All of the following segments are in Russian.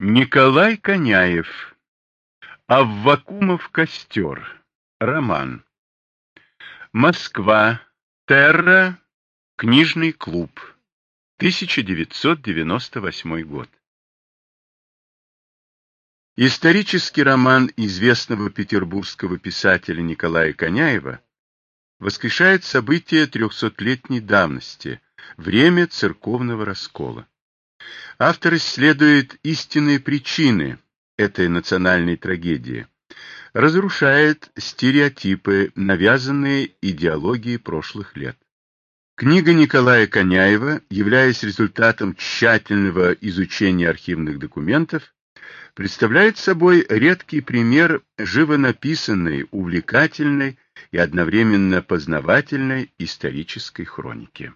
Николай Коняев. Аввакумов костер. Роман. Москва. Терра. Книжный клуб. 1998 год. Исторический роман известного петербургского писателя Николая Коняева воскрешает события 300-летней давности, время церковного раскола. Автор исследует истинные причины этой национальной трагедии, разрушает стереотипы, навязанные идеологией прошлых лет. Книга Николая Коняева, являясь результатом тщательного изучения архивных документов, представляет собой редкий пример живонаписанной, увлекательной и одновременно познавательной исторической хроники.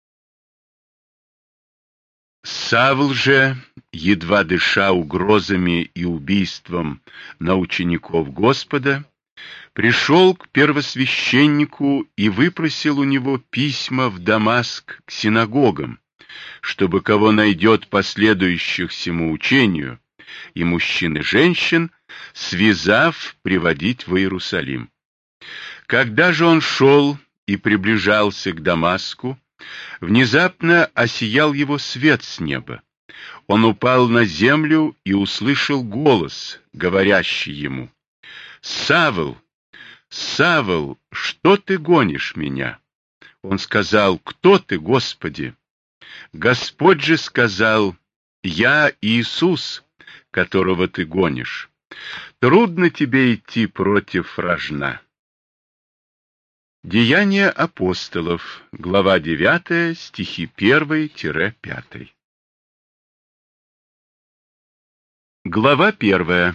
Савл же, едва дыша угрозами и убийством на учеников Господа, пришел к первосвященнику и выпросил у него письма в Дамаск к синагогам, чтобы кого найдет последующих всему учению, и мужчин и женщин, связав, приводить в Иерусалим. Когда же он шел и приближался к Дамаску, внезапно осиял его свет с неба. Он упал на землю и услышал голос, говорящий ему: «Савл, Савл, что ты гонишь меня?» Он сказал: «Кто ты, Господи?» Господь же сказал: «Я Иисус, которого ты гонишь. Трудно тебе идти против рожна». Деяния апостолов, глава 9, стихи 1-5. Глава 1.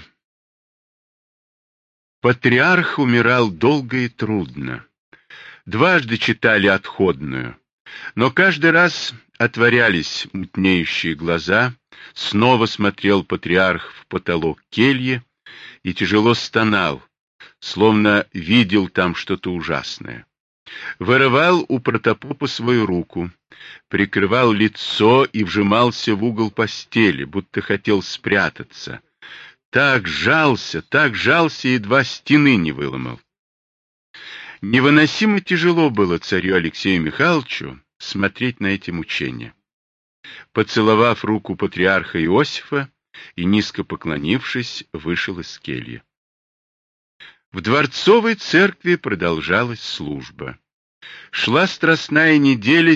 Патриарх умирал долго и трудно. Дважды читали отходную, но каждый раз отворялись мутнеющие глаза, снова смотрел патриарх в потолок кельи и тяжело стонал, словно видел там что-то ужасное. Вырывал у протопопа свою руку, прикрывал лицо и вжимался в угол постели, будто хотел спрятаться. Так жался, едва стены не выломал. Невыносимо тяжело было царю Алексею Михайловичу смотреть на эти мучения. Поцеловав руку патриарха Иосифа и низко поклонившись, вышел из кельи. В дворцовой церкви продолжалась служба. Шла страстная неделя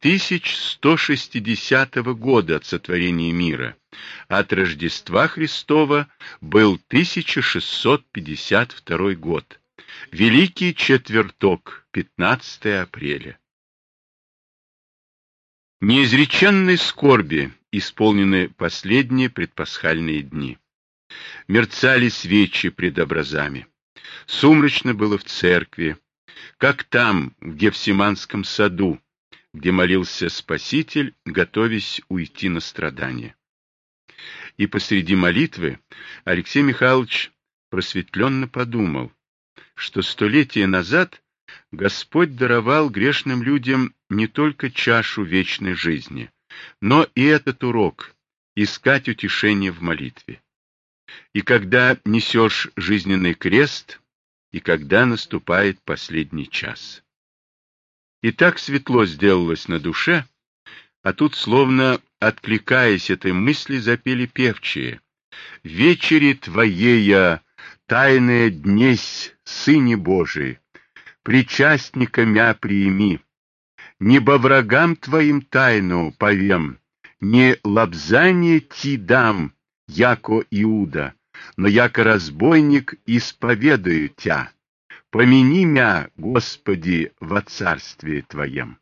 7160 года от сотворения мира. От Рождества Христова был 1652 год. Великий четверток, 15 апреля. Неизреченной скорби исполнены последние предпасхальные дни. Мерцали свечи пред образами. Сумрачно было в церкви, как там, в Гефсиманском саду, где молился Спаситель, готовясь уйти на страдания. И посреди молитвы Алексей Михайлович просветленно подумал, что столетия назад Господь даровал грешным людям не только чашу вечной жизни, но и этот урок — искать утешение в молитве. И когда несешь жизненный крест, и когда наступает последний час. И так светло сделалось на душе, а тут, словно откликаясь этой мысли, запели певчие: «Вечери Твоея, тайная днесь, Сыне Божий, причастника мя приими, небо врагам Твоим тайну повем, не лобзание Ти дам, яко Иуда, но яко разбойник исповедую Тя. Помяни мя, Господи, во царстве Твоем».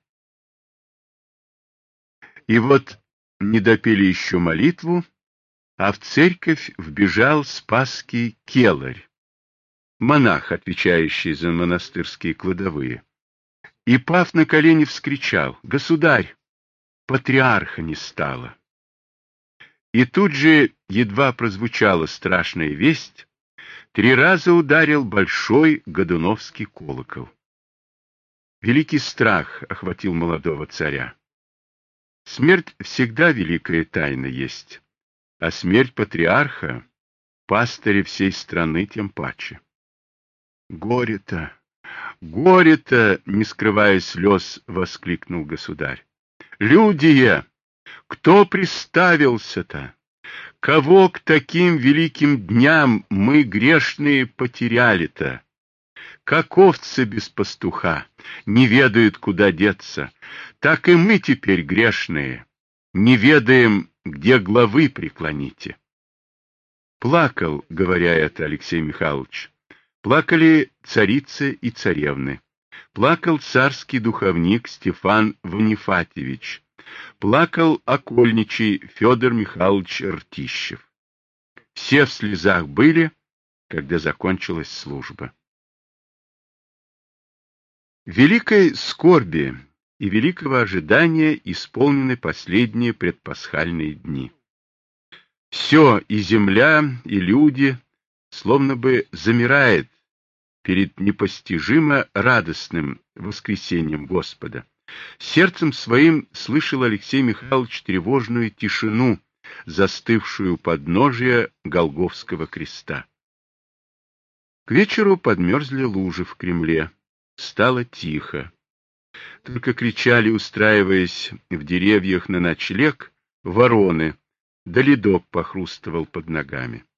И вот не допели еще молитву, а в церковь вбежал Спасский келарь, монах, отвечающий за монастырские кладовые, и, пав на колени, вскричал: «Государь, патриарха не стало!» И тут же, едва прозвучала страшная весть, 3 раза ударил большой годуновский колокол. Великий страх охватил молодого царя. Смерть всегда великая тайна есть. а смерть патриарха, пастыря всей страны тем паче. Горе-то, горе-то, не скрывая слез, воскликнул государь. Люди, кто приставился-то? Кого к таким великим дням мы, грешные, потеряли-то? Как овцы без пастуха, не ведают, куда деться, так и мы теперь, грешные, не ведаем, где главы преклоните. Плакал, говоря это, Алексей Михайлович. Плакали царицы и царевны. Плакал царский духовник Стефан Ванифатьевич. Плакал окольничий Федор Михайлович Ртищев. Все в слезах были, когда закончилась служба. Великой скорби и великого ожидания исполнены последние предпасхальные дни. Все, и земля, и люди, словно бы замирает перед непостижимо радостным воскресением Господа. Сердцем своим слышал Алексей Михайлович тревожную тишину, застывшую у подножия Голгофского креста. К вечеру подмерзли лужи в Кремле. Стало тихо. Только кричали, устраиваясь в деревьях на ночлег, вороны, да ледок похрустывал под ногами.